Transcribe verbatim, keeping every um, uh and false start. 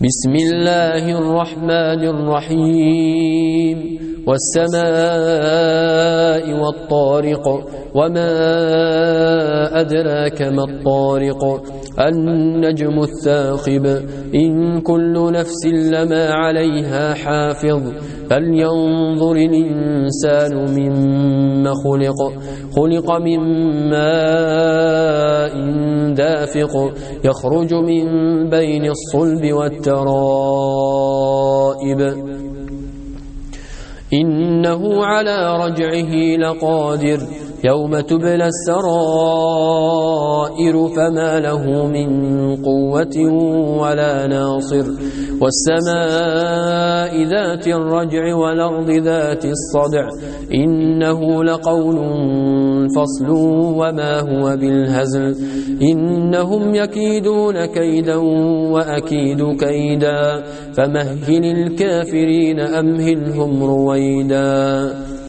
بسم الله الرحمن الرحيم والسماء والطارق وما أدراك ما الطارق النجم الثاقب إن كل نفس لما عليها حافظ فلينظر الإنسان مما خلق خلق من ماء دافق يخرج من بين الصلب والترائب إنه على رجعه لقادر يوم تبلى السرائر فما له من قوة ولا ناصر والسماء ذات الرجع والأرض ذات الصدع إنه لقول فصل وما هو بالهزل إنهم يكيدون كيدا وأكيد كيدا فمهل الكافرين أمهلهم رويدا.